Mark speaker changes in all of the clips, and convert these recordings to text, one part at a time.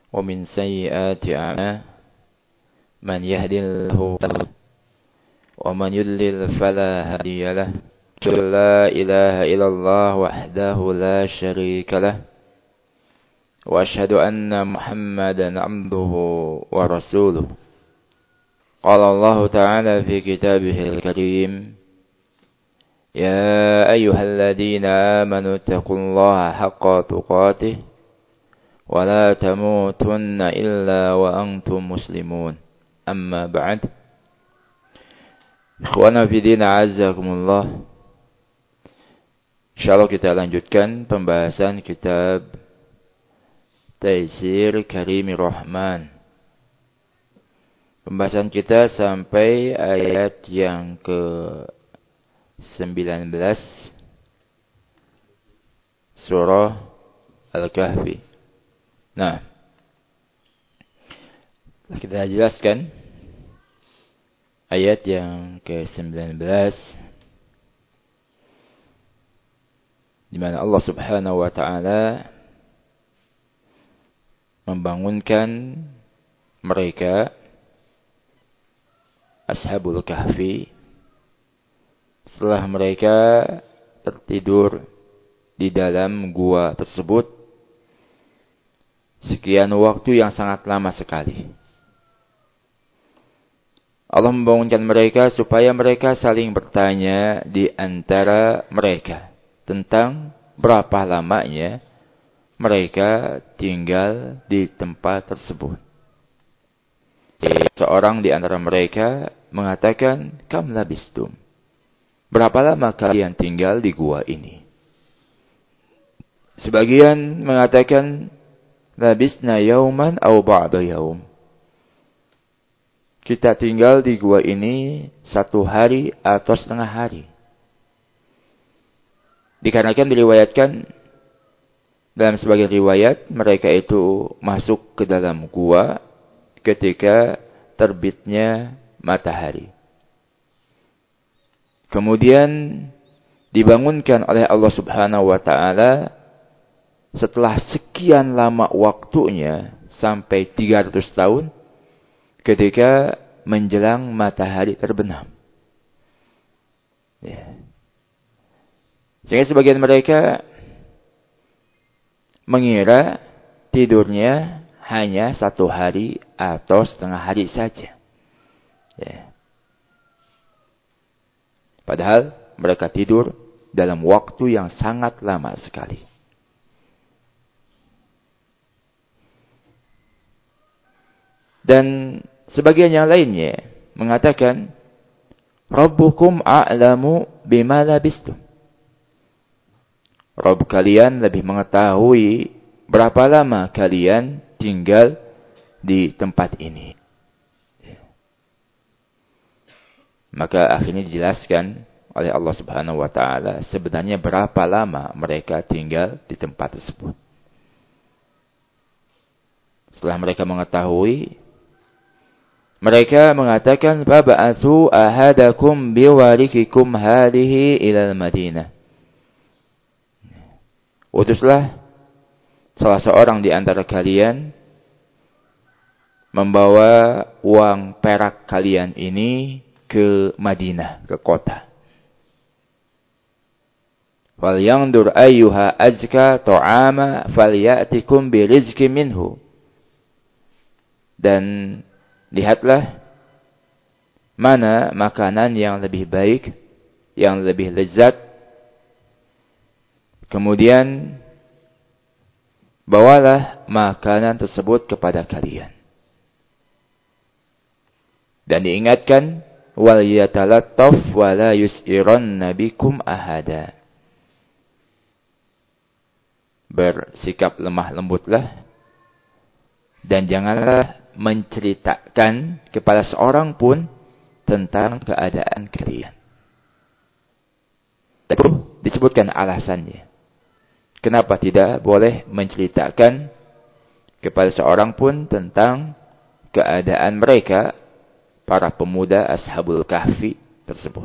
Speaker 1: ومن سيئات أعمالنا من يهد الله ومن يضلل فلا هادي له لا إله إلا الله وحده لا شريك له وأشهد أن محمدا عبده ورسوله قال الله تعالى في كتابه الكريم يا أيها الذين آمنوا اتقوا الله حق تقاته ولا تموتن إلا وأنتم مسلمون أما بعد Ikhwana fi din a'azzakumullah. Insyaallah kita lanjutkan pembahasan kitab Taisir Karimir Rahman. Pembahasan kita sampai ayat yang ke-19 surah Al-Kahfi. Nah, kita jelaskan ayat yang ke-19 di mana Allah Subhanahu wa taala membangunkan mereka Ashabul Kahfi setelah mereka tertidur di dalam gua tersebut sekian waktu yang sangat lama sekali. Allah membangunkan mereka supaya mereka saling bertanya di antara mereka tentang berapa lamanya mereka tinggal di tempat tersebut. Seorang di antara mereka mengatakan, "Kam labistum?" Berapa lama kalian tinggal di gua ini? Sebagian mengatakan, "Labisna yauman aw ba'da yaum." Kita tinggal di gua ini 1 hari atau setengah hari. Dikarenakan diriwayatkan dalam sebagian riwayat mereka itu masuk ke dalam gua ketika terbitnya matahari. Kemudian dibangunkan oleh Allah Subhanahu wa taala setelah sekian lama waktunya sampai 300 tahun ketika menjelang matahari terbenam. Ya. Sehingga sebagian mereka mengira tidurnya hanya 1 hari atau setengah hari saja. Ya. Padahal mereka tidur dalam waktu yang sangat lama sekali. Dan sebagian yang lainnya mengatakan, Rabbukum a'lamu bima labistum. Rabb kalian lebih mengetahui berapa lama kalian tinggal di tempat ini. Maka akhirnya dijelaskan oleh Allah Subhanahu wa taala sebenarnya berapa lama mereka tinggal di tempat tersebut. Setelah mereka mengetahui, mereka mengatakan, "Fab'atsu ahadakum biwarikikum hadhihi ilal Madinah." Utuslah salah seorang di antara kalian membawa uang perak kalian ini ke Madinah, ke kota. "Falyandur ayyuha azka ta'ama falyatikum birizqin minhu." Dan lihatlah mana makanan yang lebih baik, yang lebih lezat. Kemudian bawalah makanan tersebut kepada kalian. Dan diingatkan, wal yatalattaf wa la yus'iranna bikum ahada. Bersikap lemah lembutlah dan janganlah menceritakan kepada seorang pun tentang keadaan kalian. Dan disebutkan alasannya. Kenapa tidak boleh menceritakan kepada seorang pun tentang keadaan mereka, para pemuda Ashabul Kahfi tersebut.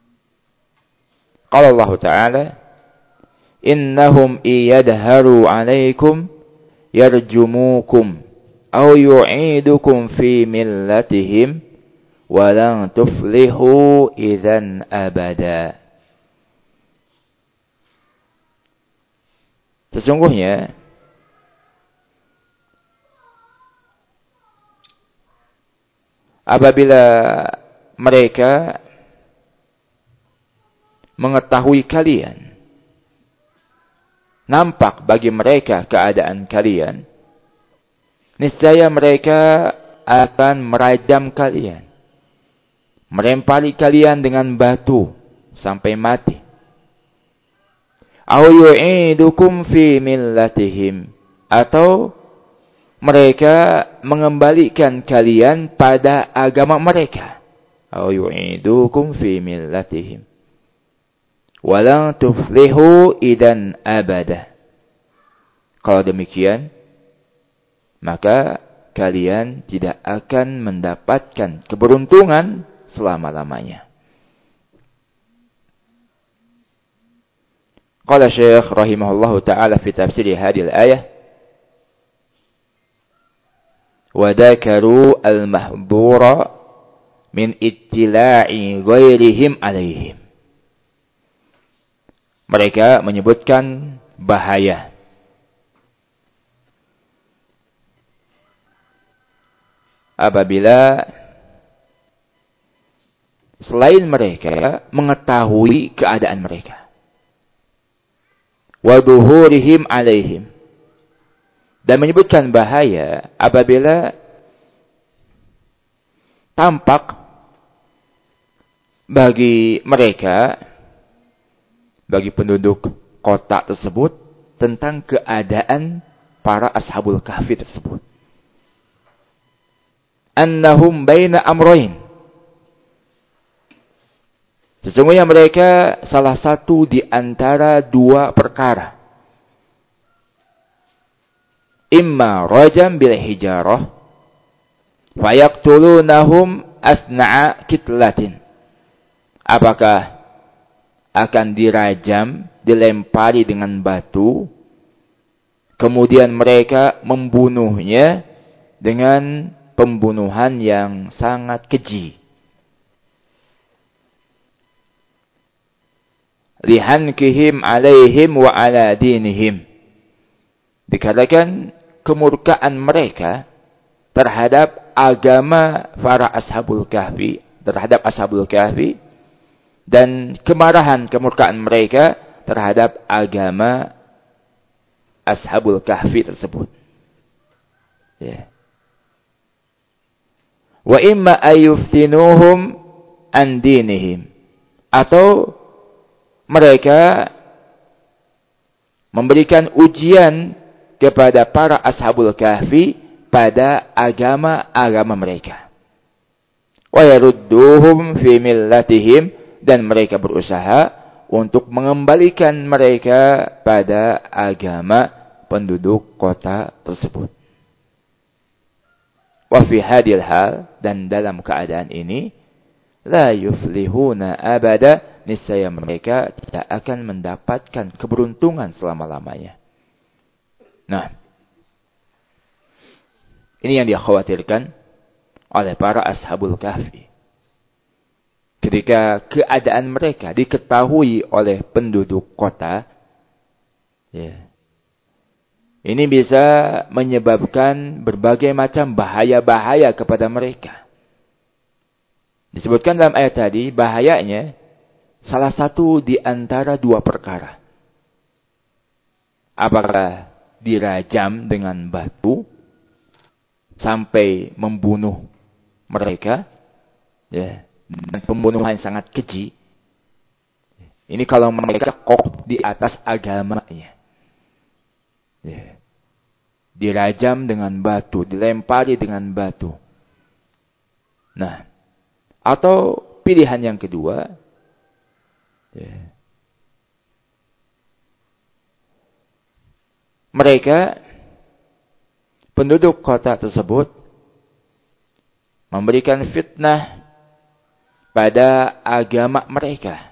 Speaker 1: Qala Allah Ta'ala, "Innahum iyadharu alaikum yarjumukum aw yu'idukum fi millatihim wa lan tuflihu idzan abada. Sesungguhnya apabila mereka mengetahui kalian, nampak bagi mereka keadaan kalian, niscaya mereka akan merajam kalian, melempari kalian dengan batu sampai mati. Aw yu'idukum fi millatihim, atau mereka mengembalikan kalian pada agama mereka. Aw yu'idukum fi millatihim walang tuflihu idan abada. Kalau demikian, maka kalian tidak akan mendapatkan keberuntungan selama-lamanya. Qala Syekh rahimahullahu ta'ala fi tafsir hadhihi al-ayah, wa dzakaru al-mahdhura min ittila'i ghairihim alaihim. Mereka menyebutkan bahaya apabila selain mereka mengetahui keadaan mereka, wa dhuhurihim alaihim, dan menyebutkan bahaya apabila tampak bagi mereka, bagi penduduk kota tersebut, tentang keadaan para ashabul kahfi tersebut. Annahum baina amrayn, sesungguhnya mereka salah satu di antara dua perkara. Imma rajam bil hijarah fayaqtulunahum asna'a kitlatin. Apakah akan dirajam, dilempari dengan batu, kemudian mereka membunuhnya dengan pembunuhan yang sangat keji. Lihankihim alaihim wa ala dinihim, dikarenakan kemurkaan mereka terhadap agama para ashabul kahfi, terhadap ashabul kahfi, dan kemarahan, kemurkaan mereka terhadap agama ashabul kahfi tersebut. Ya. Wa imma ayuftinuhum an dinihim, atau mereka memberikan ujian kepada para ashabul kahfi pada agama-agama mereka. Wa yarudduhum fi millatihim, dan mereka berusaha untuk mengembalikan mereka pada agama penduduk kota tersebut. Wa fi hadhil hal, dan dalam keadaan ini, la yuflihuna abada, niscaya mereka tidak akan mendapatkan keberuntungan selama-lamanya. Nah, ini yang dikhawatirkan oleh para ashabul kahfi. Ketika keadaan mereka diketahui oleh penduduk kota, ya, ini bisa menyebabkan berbagai macam bahaya-bahaya kepada mereka. Disebutkan dalam ayat tadi, bahayanya salah satu di antara dua perkara. Apakah dirajam dengan batu sampai membunuh mereka, ya, dan pembunuhan sangat keji. Ini kalau mereka kokoh di atas agamanya. Ya. Dirajam dengan batu, dilempari dengan batu. Nah, atau pilihan yang kedua, ya, mereka, penduduk kota tersebut, memberikan fitnah pada agama mereka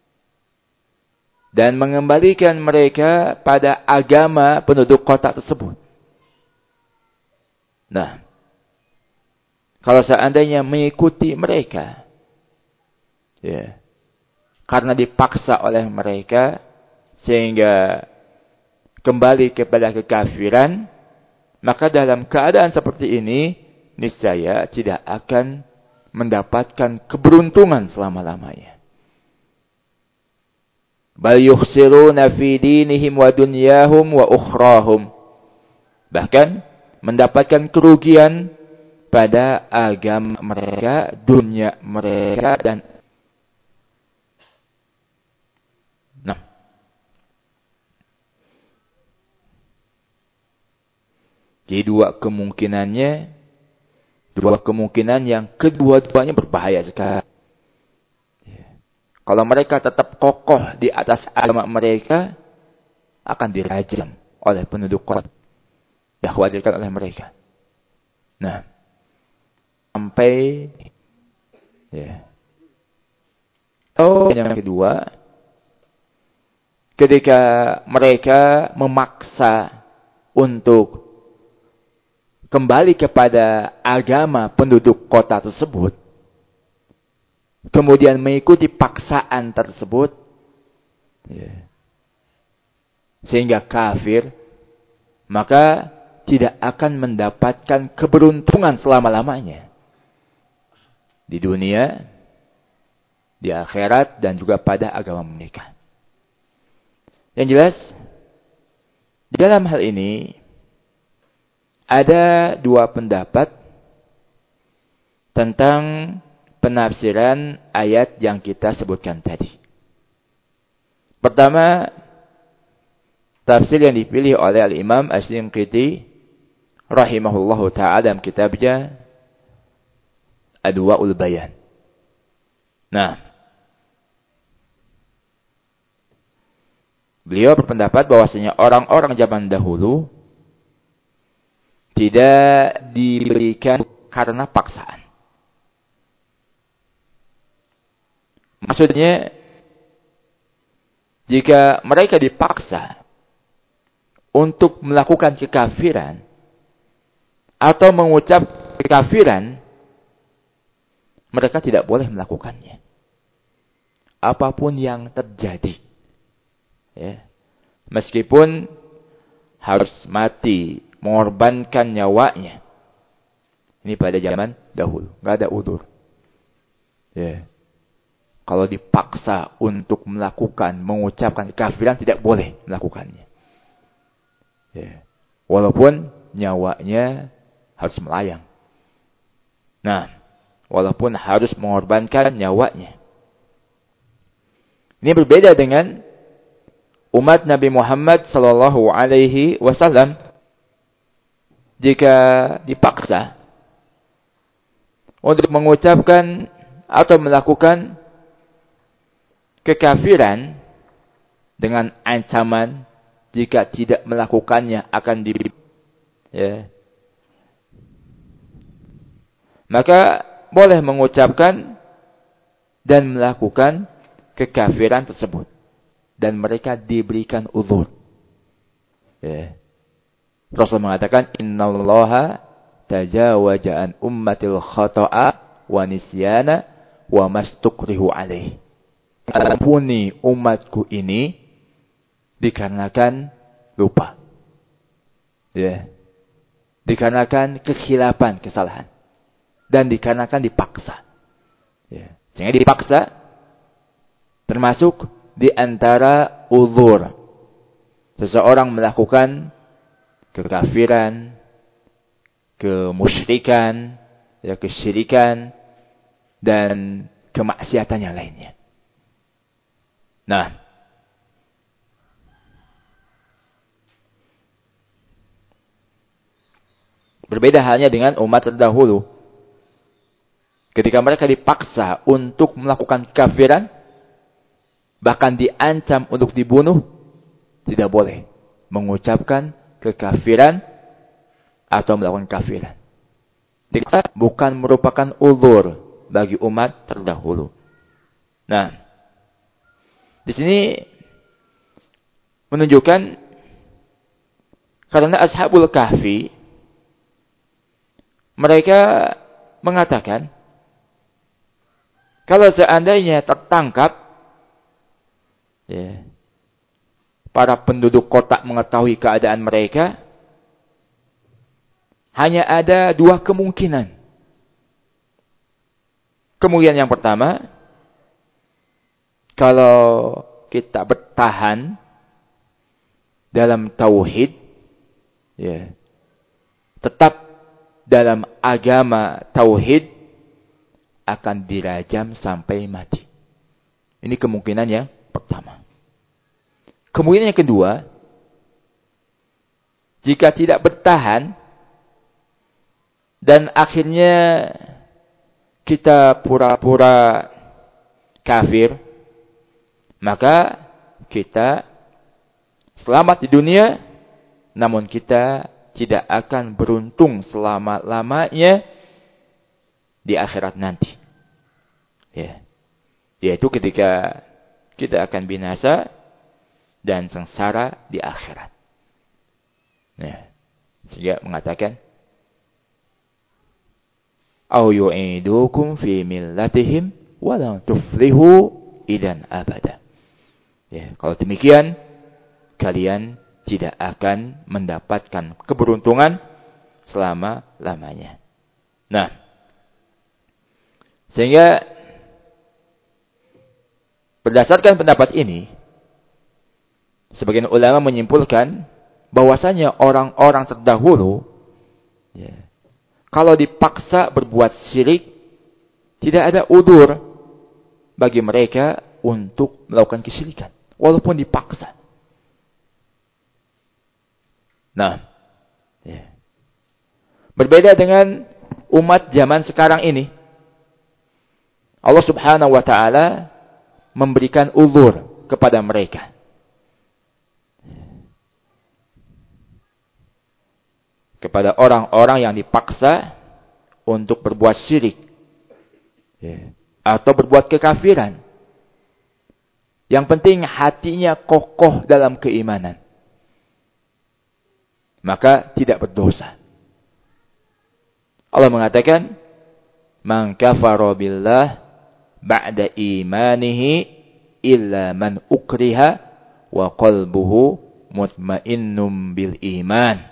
Speaker 1: dan mengembalikan mereka pada agama penduduk kota tersebut. Nah, kalau seandainya mengikuti mereka, ya, karena dipaksa oleh mereka, sehingga kembali kepada kekafiran, maka dalam keadaan seperti ini, niscaya tidak akan mendapatkan keberuntungan selama-lamanya. Bal yukhsiruna fi dinihim wa dunyahum wa ukhrahum. Bahkan mendapatkan kerugian pada agama mereka, dunia mereka, dan jadi dua kemungkinan yang kedua-duanya berbahaya sekali. Kalau mereka tetap kokoh di atas agama mereka, akan dirajam oleh penduduk kota. Dikhawatirkan oleh mereka. Nah, sampai yang kedua, ketika mereka memaksa untuk kembali kepada agama penduduk kota tersebut, kemudian mengikuti paksaan tersebut, sehingga kafir, maka tidak akan mendapatkan keberuntungan selama-lamanya. Di dunia, di akhirat, dan juga pada agama mereka. Yang jelas, di dalam hal ini, ada dua pendapat tentang penafsiran ayat yang kita sebutkan tadi. Pertama, tafsir yang dipilih oleh Al-Imam Asy-Shinqiti rahimahullahu ta'ala dalam kitabnya Adwa'ul Bayan. Nah, beliau berpendapat bahwasanya orang-orang zaman dahulu tidak diberikan karena paksaan. Maksudnya, jika mereka dipaksa untuk melakukan kekafiran atau mengucap kekafiran, mereka tidak boleh melakukannya. Apapun yang terjadi. Ya. Meskipun harus mati, mengorbankan nyawanya. Ini pada zaman dahulu. Nggak ada udzur. Ya. Kalau dipaksa untuk melakukan, mengucapkan kekafiran, tidak boleh melakukannya. Ya. Walaupun nyawanya harus melayang. Nah, walaupun harus mengorbankan nyawanya. Ini berbeda dengan umat Nabi Muhammad sallallahu alaihi wasallam. Jika dipaksa untuk mengucapkan atau melakukan kekafiran dengan ancaman jika tidak melakukannya akan maka boleh mengucapkan dan melakukan kekafiran tersebut, dan mereka diberikan udzur. Rasul mengatakan, innallaha tajawaza an ummatil khata'a wa nisyana wa mastukrihu alaih. Ampuni umatku ini dikarenakan lupa. Dikarenakan kekhilapan, kesalahan. Dan dikarenakan dipaksa. Sehingga dipaksa termasuk di antara udzur. Seseorang melakukan kekafiran, kemusyrikan, kesyirikan, dan kemaksiatan yang lainnya. Nah, berbeda halnya dengan umat terdahulu. Ketika mereka dipaksa untuk melakukan kekafiran, bahkan diancam untuk dibunuh, tidak boleh mengucapkan kekafiran atau melakukan kafiran. Bukan merupakan udzur bagi umat terdahulu. Nah, di sini menunjukkan karena Ashabul Kahfi Mereka mengatakan, kalau seandainya tertangkap, ya, para penduduk kota mengetahui keadaan mereka, hanya ada dua kemungkinan. Kemungkinan yang pertama, kalau kita bertahan dalam tauhid, ya, tetap dalam agama tauhid, akan dirajam sampai mati. Ini kemungkinan yang pertama. Kemungkinan yang kedua, jika tidak bertahan dan akhirnya kita pura-pura kafir, maka kita selamat di dunia, namun kita tidak akan beruntung selama-lamanya di akhirat nanti. Ya. Yaitu ketika kita akan binasa dan sengsara di akhirat. Ya. Sehingga mengatakan, "Au yu'idukum fi millatihim wa la tuflihu idan abada." Ya, kalau demikian kalian tidak akan mendapatkan keberuntungan selama-lamanya. Nah, sehingga berdasarkan pendapat ini, sebagian ulama menyimpulkan bahwasanya orang-orang terdahulu, ya, kalau dipaksa berbuat syirik, tidak ada udzur bagi mereka untuk melakukan kesyirikan, walaupun dipaksa. Nah, ya, berbeda dengan umat zaman sekarang ini. Allah Subhanahu wa taala memberikan uzur kepada mereka. Kepada orang-orang yang dipaksa untuk berbuat syirik, ya, atau berbuat kekafiran. Yang penting hatinya kokoh dalam keimanan, maka tidak berdosa. Allah mengatakan, "Man kafara billah ba'da imanihi illa man ukriha wa qalbuhu mutmainnum bil iman.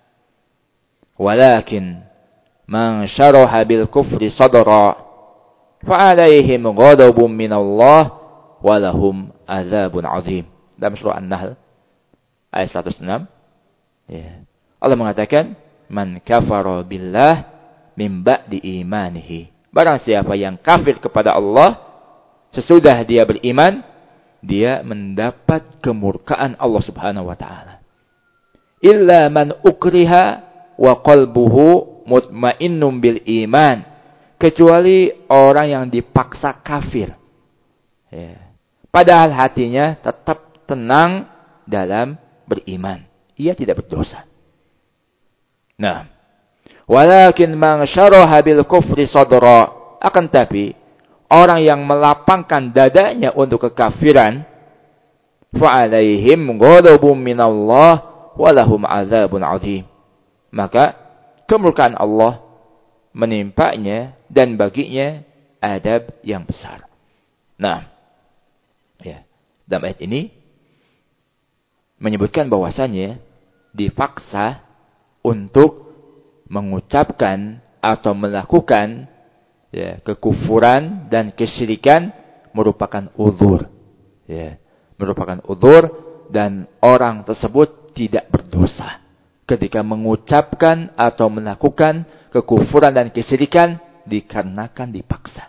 Speaker 1: Walakin man syaraha bil kufri sadra fa'alaihim ghadabun minallah wa lahum azabun azim." Dalam surah An-Nahl ayat 106, ya, Allah mengatakan, "Man kafara billah min ba'di imanihi." Barang siapa yang kafir kepada Allah sesudah dia beriman, dia mendapat kemurkaan Allah Subhanahu wa taala. Illa man ukriha wa qalbuhu mutmainnum bil iman. Kecuali orang yang dipaksa kafir, ya, padahal hatinya tetap tenang dalam beriman. Ia tidak berdosa. Nah, walakin man syaraha bil kufri sadra, akan tapi orang yang melapangkan dadanya untuk kekafiran, fa alaihim ghadabun minallah wa lahum azabun azim. Maka kemurkaan Allah menimpanya dan baginya adab yang besar. Nah, ya, dalam ayat ini menyebutkan bahwasanya dipaksa untuk mengucapkan atau melakukan, ya, kekufuran dan kesyirikan merupakan uzur, ya, merupakan uzur, dan orang tersebut tidak berdosa ketika mengucapkan atau melakukan kekufuran dan kesyirikan dikarenakan dipaksa.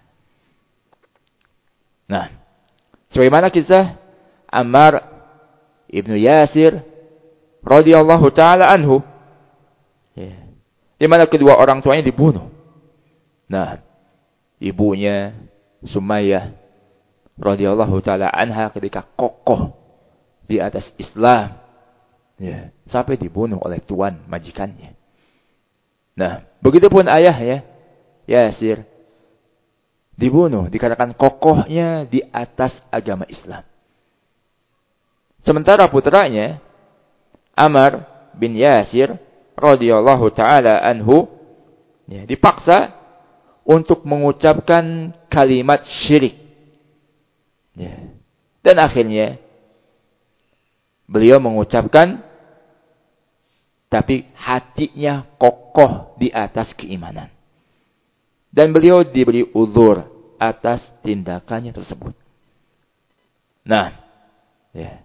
Speaker 1: Nah, sebagaimana kisah Ammar ibnu Yasir radhiyallahu taala anhu, ya, di mana kedua orang tuanya dibunuh. Nah, ibunya Sumayyah radhiyallahu taala anha ketika kokoh di atas Islam, ya, sampai dibunuh oleh tuan majikannya. Nah, begitupun ayahnya Yasir dibunuh dikarenakan kokohnya di atas agama Islam. Sementara putranya Ammar bin Yasir radhiyallahu taala anhu Ya, dipaksa untuk mengucapkan kalimat syirik. Ya. Dan akhirnya beliau mengucapkan, tapi hatinya kokoh di atas keimanan. Dan beliau diberi uzur atas tindakannya tersebut. Nah, ya.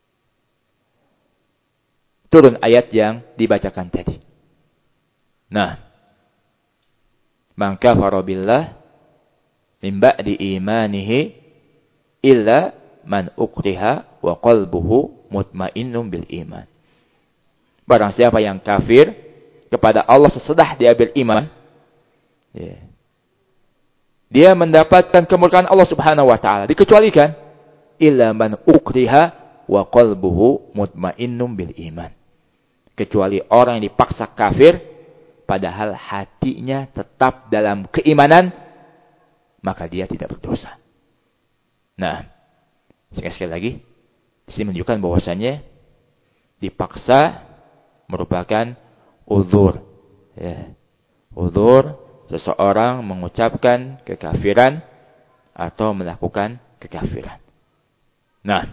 Speaker 1: Turun ayat yang dibacakan tadi. Nah, man kafara billah min ba'di imanihi illa man ukriha wa qalbuhu mutmainnun bil iman. Barang siapa yang kafir kepada Allah sesudah dia beriman, ya, dia mendapatkan kemurkaan Allah Subhanahu wa taala, dikecualikan illa man ukriha wa qalbuhu mutmainnun bil iman. Kecuali orang yang dipaksa kafir padahal hatinya tetap dalam keimanan, maka dia tidak berdosa. Nah, sekali lagi di sini menunjukkan bahwasanya dipaksa merupakan uzur. Ya. Uzur seseorang mengucapkan kekafiran atau melakukan kekafiran. Nah,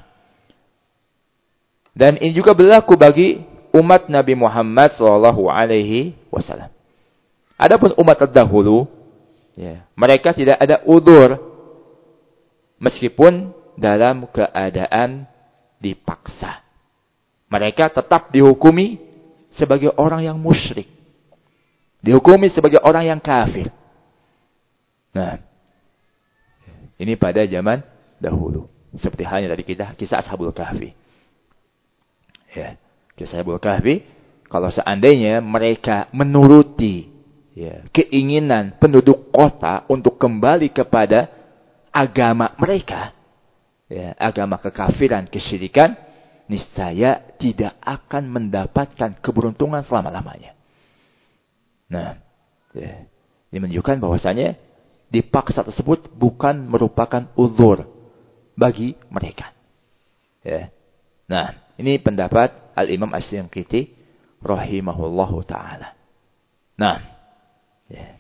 Speaker 1: dan ini juga berlaku bagi umat Nabi Muhammad sallallahu alaihi wasallam. Adapun umat terdahulu, ya, mereka tidak ada uzur meskipun dalam keadaan dipaksa. Mereka tetap dihukumi sebagai orang yang musyrik. Dihukumi sebagai orang yang kafir. Nah, ini pada zaman dahulu. Seperti halnya tadi kisah Ashabul Kahfi. Ya, kisah Ashabul Kahfi, kalau seandainya mereka menuruti, ya, keinginan penduduk kota untuk kembali kepada agama mereka, ya, agama kekafiran, kesyirikan, niscaya tidak akan mendapatkan keberuntungan selama-lamanya. Nah, ya, ini menunjukkan bahwasanya dipaksa tersebut bukan merupakan uzur bagi mereka. Ya. Nah, ini pendapat Al-Imam Asy-Syanqiti rahimahullahu taala. Nah, ya.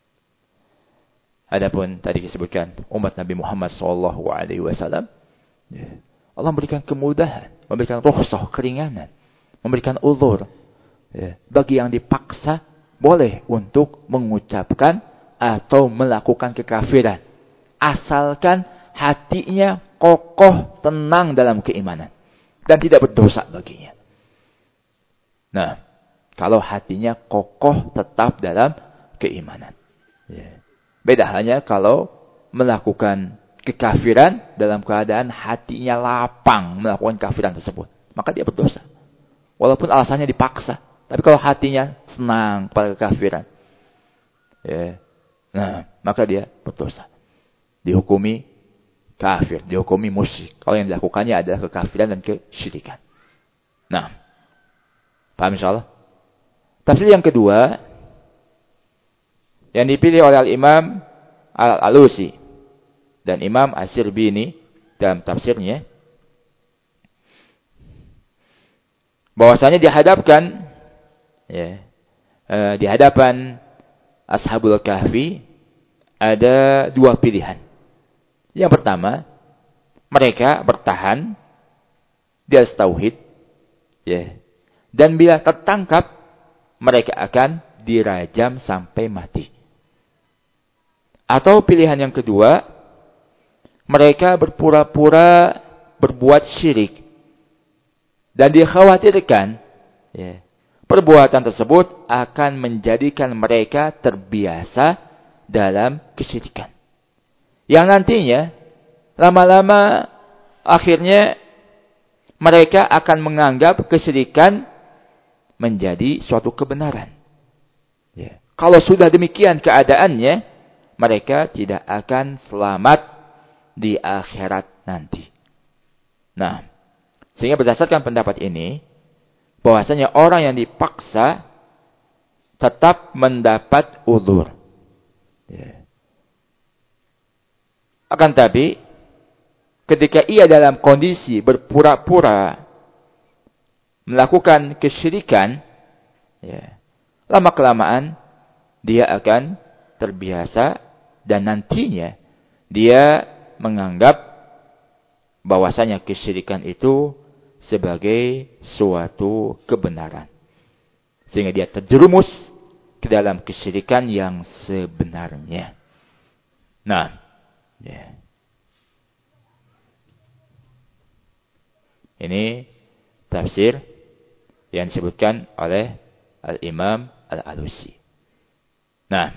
Speaker 1: Adapun tadi disebutkan umat Nabi Muhammad sallallahu alaihi wasallam, ya, Allah memberikan kemudahan, memberikan rukhsah, keringanan, memberikan uzur, ya, bagi yang dipaksa boleh untuk mengucapkan atau melakukan kekafiran, asalkan hatinya kokoh, tenang dalam keimanan dan tidak berdosa baginya. Nah, kalau hatinya kokoh tetap dalam keimanan, ya. Beda halnya kalau melakukan kekafiran dalam keadaan hatinya lapang melakukan kekafiran tersebut, maka dia berdosa. Walaupun alasannya dipaksa, tapi kalau hatinya senang pada kekafiran, ya, nah, maka dia berdosa. Dihukumi kafir, dihukumi musyrik. Kalau yang dilakukannya adalah kekafiran dan kesyirikan. Nah, paham insyaallah? Tafsir yang kedua yang dipilih oleh Al-Imam Al-Alusi dan Imam Asy-Syirbini dalam tafsirnya, bahwasanya dihadapkan, ya, di hadapan Ashabul Kahfi ada dua pilihan. Yang pertama, mereka bertahan di atas tauhid, ya, dan bila tertangkap mereka akan dirajam sampai mati. Atau pilihan yang kedua, mereka berpura-pura berbuat syirik dan dikhawatirkan, ya, perbuatan tersebut akan menjadikan mereka terbiasa dalam kesyirikan, yang nantinya lama-lama akhirnya mereka akan menganggap kesyirikan menjadi suatu kebenaran. Ya. Kalau sudah demikian keadaannya, mereka tidak akan selamat di akhirat nanti. Nah, sehingga berdasarkan pendapat ini, bahwasanya orang yang dipaksa tetap mendapat uzur. Ya. Akan tapi, ketika ia dalam kondisi berpura-pura melakukan kesyirikan, ya, lama-kelamaan dia akan terbiasa dan nantinya dia menganggap bahwasanya kesyirikan itu sebagai suatu kebenaran. Sehingga dia terjerumus ke dalam kesyirikan yang sebenarnya. Nah, ya. Ini tafsir yang disebutkan oleh Al-Imam Al-Alusi. Nah,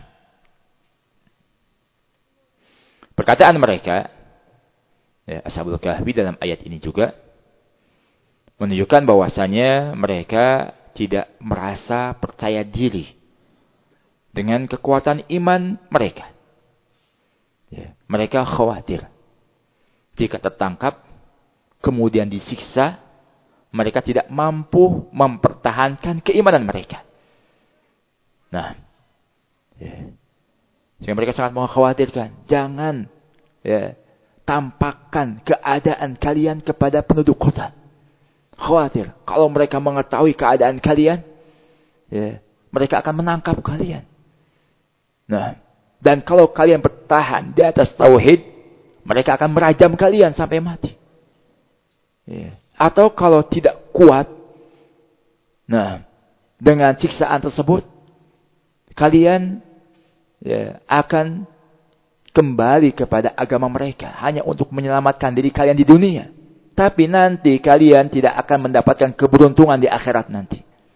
Speaker 1: perkataan mereka, ya, Ashabul Kahfi dalam ayat ini juga menunjukkan bahwasanya mereka tidak merasa percaya diri dengan kekuatan iman mereka. Ya, mereka khawatir jika tertangkap, kemudian disiksa, mereka tidak mampu mempertahankan keimanan mereka. Nah, ya, sehingga mereka sangat mengkhawatirkan, jangan ya, tampakkan keadaan kalian kepada penduduk kota. Khawatir, kalau mereka mengetahui keadaan kalian, ya, mereka akan menangkap kalian. Nah, dan kalau kalian bertahan di atas tauhid, mereka akan merajam kalian sampai mati. Ya. Atau kalau tidak kuat, nah, dengan siksaan tersebut, kalian ya, akan kembali kepada agama mereka hanya untuk menyelamatkan diri kalian di dunia. Tapi nanti kalian tidak akan mendapatkan keberuntungan di akhirat nanti.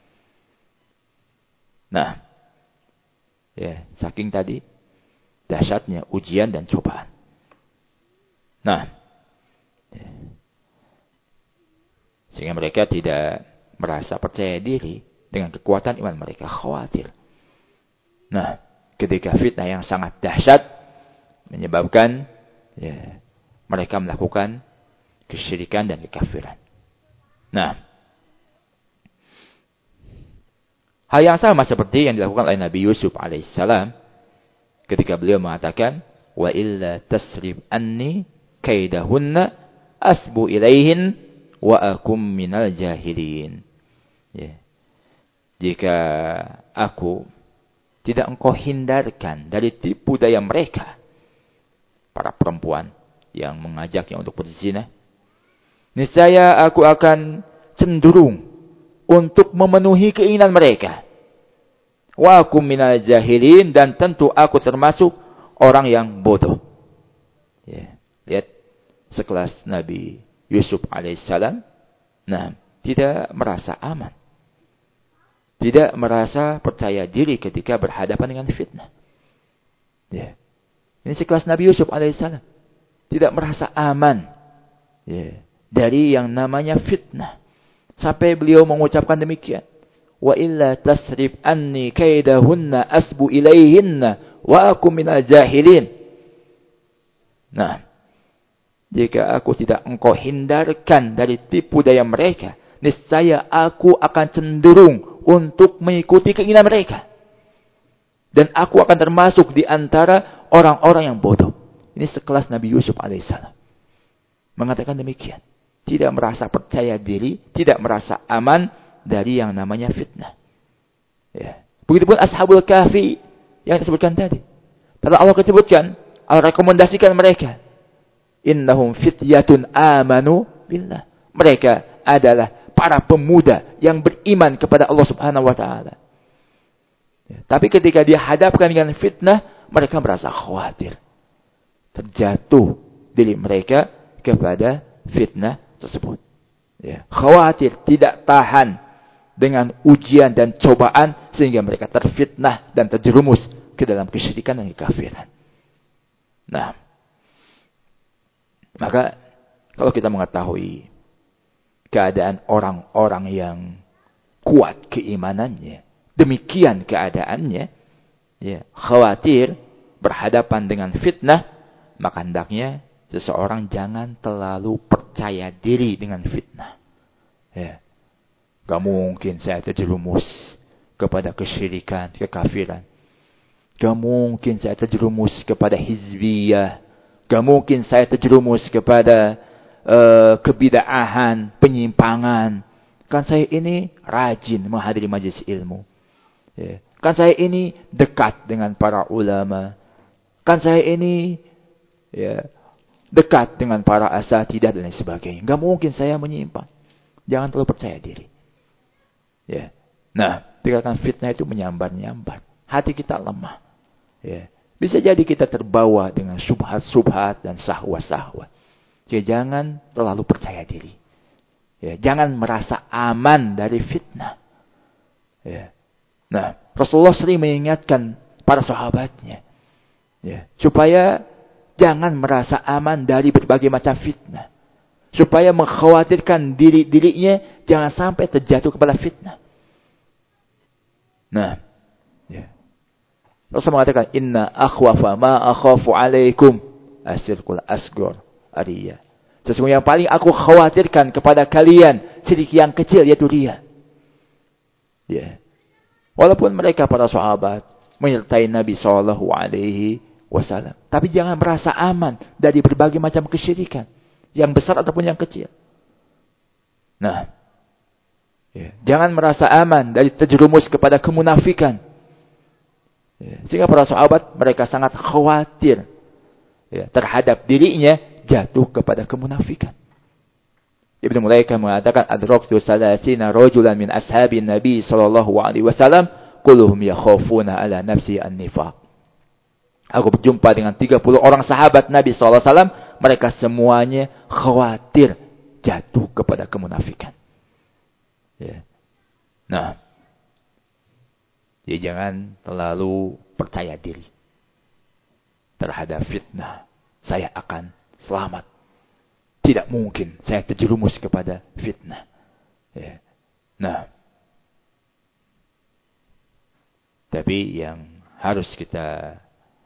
Speaker 1: Nah, ya, saking tadi dahsyatnya ujian dan cobaan. Nah, ya, sehingga mereka tidak merasa percaya diri dengan kekuatan iman mereka, khawatir. Nah, ketika fitnah yang sangat dahsyat menyebabkan ya, mereka melakukan kesyirikan dan kekafiran. Nah, hal yang sama seperti yang dilakukan oleh Nabi Yusuf alaihissalam ketika beliau mengatakan, wa illa tasrib anni kaidahunna asbu ilaihin wa akum minal jahilin. Ya. Jika aku tidak engkau hindarkan dari tipu daya mereka, para perempuan yang mengajaknya untuk berzina, niscaya aku akan cenderung untuk memenuhi keinginan mereka. Wa akum minal jahilin, dan tentu aku termasuk orang yang bodoh. Ya, lihat sekelas Nabi Yusuf alaihissalam, nah, tidak merasa aman. Tidak merasa percaya diri ketika berhadapan dengan fitnah. Ya. Ini sekelas Nabi Yusuf alaihissalam. Tidak merasa aman. Ya. Dari yang namanya fitnah. Sampai beliau mengucapkan demikian. Wa illa tasrib anni kaidahunna asbu ilaihinna wa akum minal jahilin. Nah, jika aku tidak engkau hindarkan dari tipu daya mereka, niscaya aku akan cenderung untuk mengikuti keinginan mereka. Dan aku akan termasuk di antara orang-orang yang bodoh. Ini sekelas Nabi Yusuf alaihissalam. Mengatakan demikian. Tidak merasa percaya diri, tidak merasa aman dari yang namanya fitnah. Ya. Begitupun Ashabul Kahfi yang disebutkan tadi. Pada Allah disebutkan, Allah rekomendasikan mereka. Innahum fityatun amanu billah. Mereka adalah para pemuda yang beriman kepada Allah Subhanahu wa taala. Ya, tapi ketika dihadapkan dengan fitnah, mereka merasa khawatir. Terjatuh diri mereka kepada fitnah tersebut. Ya, khawatir, tidak tahan dengan ujian dan cobaan sehingga mereka terfitnah dan terjerumus ke dalam kesyirikan dan kekafiran. Nah, maka kalau kita mengetahui keadaan orang-orang yang kuat keimanannya, demikian keadaannya, ya, khawatir berhadapan dengan fitnah, maka hendaknya seseorang jangan terlalu percaya diri dengan fitnah. Ya. Gak mungkin saya terjerumus kepada kesyirikan, kekafiran. Gak mungkin saya terjerumus kepada hizbiyah. Gak mungkin saya terjerumus kepada kebid'ahan, penyimpangan. Kan saya ini rajin menghadiri majelis ilmu. Ya. Kan saya ini dekat dengan para ulama. Kan saya ini dekat dengan para asatidah dan lain sebagainya. Nggak mungkin saya menyimpang. Jangan terlalu percaya diri. Ya. Nah, dikatakan fitnah itu menyambar-nyambar. Hati kita lemah. Ya. Bisa jadi kita terbawa dengan subhat-subhat dan syahwat-syahwat. Jadi jangan terlalu percaya diri. Ya. Jangan merasa aman dari fitnah. Ya. Nah, Rasulullah sering mengingatkan para sahabatnya. Ya. Supaya jangan merasa aman dari berbagai macam fitnah. Supaya mengkhawatirkan dirinya jangan sampai terjatuh kepada fitnah. Nah, ya. Rasulullah mengatakan, Inna akhwafa ma akhafu alaikum asyirkul asghar ariya. Sesungguhnya yang paling aku khawatirkan kepada kalian, syirik yang kecil, yaitu riya. Ya. Walaupun mereka para sahabat menyertai Nabi SAW, tapi jangan merasa aman dari berbagai macam kesyirikan, yang besar ataupun yang kecil. Nah, ya. Jangan merasa aman dari terjerumus kepada kemunafikan. Ya. Sehingga para sahabat mereka sangat khawatir terhadap dirinya jatuh kepada kemunafikan. Ibnu Mulaikah mengatakan, adraktu salasina rajulan min ashabin Nabi sallallahu alaihi wasallam kulluhum yakhafuna ala nafsi an-nifaq. Aku berjumpa dengan 30 orang sahabat Nabi sallallahu alaihi wasallam, mereka semuanya khawatir jatuh kepada kemunafikan. Ya. Nah, jadi jangan terlalu percaya diri terhadap fitnah. Saya akan selamat. Tidak mungkin saya terjerumus kepada fitnah. Ya. Nah, tapi yang harus kita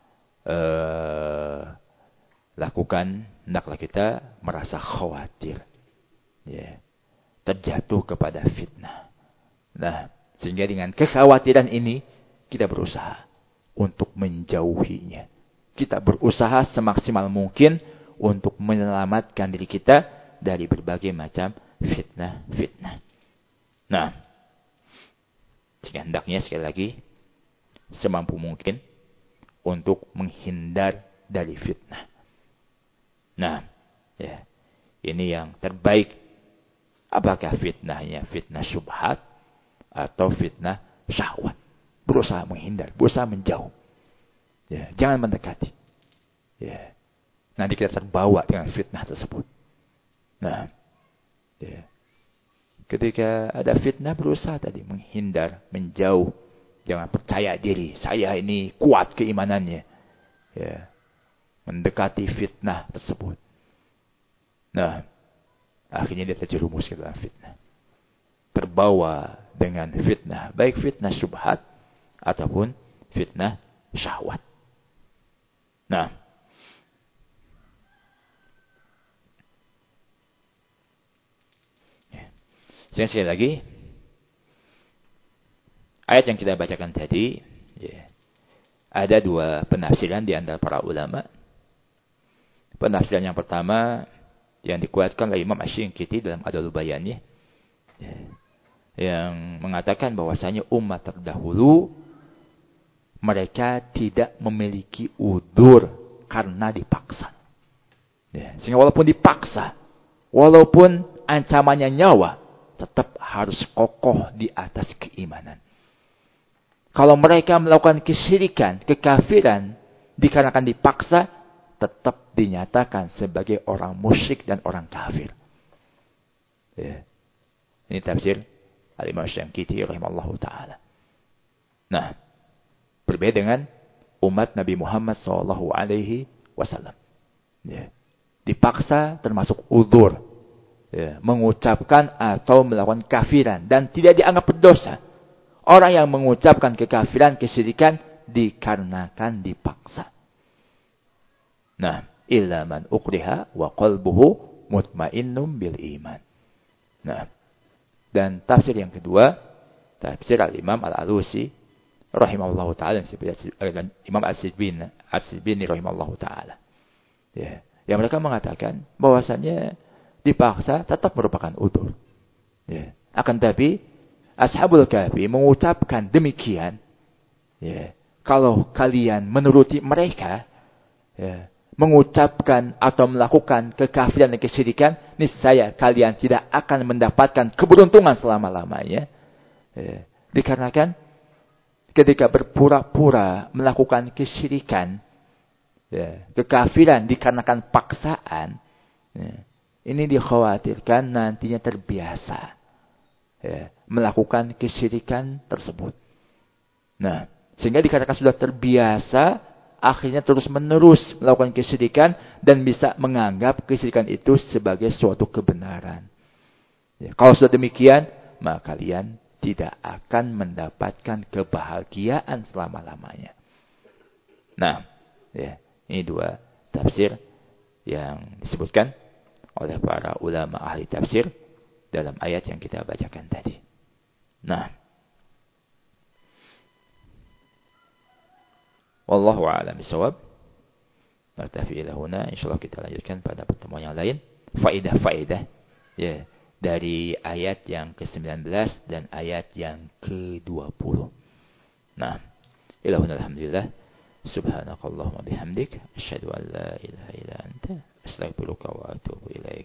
Speaker 1: lakukan, hendaklah kita merasa khawatir. Ya. Terjatuh kepada fitnah. Nah, sehingga dengan kekhawatiran ini, kita berusaha untuk menjauhinya. Kita berusaha semaksimal mungkin untuk menyelamatkan diri kita dari berbagai macam fitnah-fitnah. Nah, sehingga hendaknya sekali lagi, semampu mungkin untuk menghindar dari fitnah. Nah, ya, ini yang terbaik. Apakah fitnahnya fitnah syubhat atau fitnah syahwat? Berusaha menghindar, berusaha menjauh. Ya, jangan mendekati. Ya. Nanti kita terbawa dengan fitnah tersebut. Nah, ya. Ketika ada fitnah, berusaha tadi menghindar, menjauh. Jangan percaya diri, saya ini kuat keimanannya. Ya. Mendekati fitnah tersebut. Nah, akhirnya dia terjerumus ke dalam fitnah. Terbawa dengan fitnah. Baik fitnah syubhat ataupun fitnah syahwat. Nah. Sekali lagi. Ayat yang kita bacakan tadi. Ya, ada dua penafsiran di antara para ulama. Penafsiran yang pertama yang dikuatkan oleh Imam Asy-Syinkiti dalam Adul Bayannya, yang mengatakan bahwasanya umat terdahulu mereka tidak memiliki udzur karena dipaksa. Sehingga walaupun dipaksa, walaupun ancamannya nyawa, tetap harus kokoh di atas keimanan. Kalau mereka melakukan kesyirikan, kekafiran, dikarenakan dipaksa, tetap dinyatakan sebagai orang musyrik dan orang kafir. Ya. Ini tafsir Al-Imam Asy-Syinkiti rahimallahu ta'ala. Nah, berbeda dengan umat Nabi Muhammad sallallahu alaihi wasallam. Ya. Dipaksa termasuk udzur. Ya. Mengucapkan atau melakukan kafiran dan tidak dianggap berdosa. Orang yang mengucapkan kekafiran, kesyirikan dikarenakan dipaksa. Nah, illa man ukriha wa qalbuhu mutmainnum bil iman. Nah, dan tafsir yang kedua, tafsir al-Imam Al-Alusi rahimahullahu taala dan Imam As-Sibini rahimahullahu taala. Ya, yang mereka mengatakan bahwasannya dipaksa tetap merupakan udzur. Ya, akan tapi Ashabul Kahfi mengucapkan demikian Ya, kalau kalian menuruti mereka, ya, mengucapkan atau melakukan kekafiran dan kesyirikan, niscaya kalian tidak akan mendapatkan keberuntungan selama-lamanya. Ya, dikarenakan ketika berpura-pura melakukan kesyirikan, ya, kekafiran dikarenakan paksaan, ya, ini dikhawatirkan nantinya terbiasa, ya, melakukan kesyirikan tersebut. Nah, sehingga dikatakan sudah terbiasa, akhirnya terus-menerus melakukan kesyirikan dan bisa menganggap kesyirikan itu sebagai suatu kebenaran. Ya, kalau sudah demikian, maka kalian tidak akan mendapatkan kebahagiaan selama-lamanya. Nah, ya, ini dua tafsir yang disebutkan oleh para ulama ahli tafsir dalam ayat yang kita bacakan tadi. Nah, wallahu a'lam bishawab. Naktafi ila huna, insyaallah kita lanjutkan pada pertemuan yang lain. Faedah-faedah, ya, dari ayat yang ke-19 dan ayat yang ke-20. Nah, ila huna alhamdulillah. Subhanakallahumma bihamdik asyhadu an la ilaha illa anta astaghfiruka wa atubu ilaik.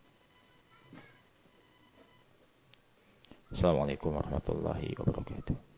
Speaker 1: Assalamualaikum warahmatullahi wabarakatuh.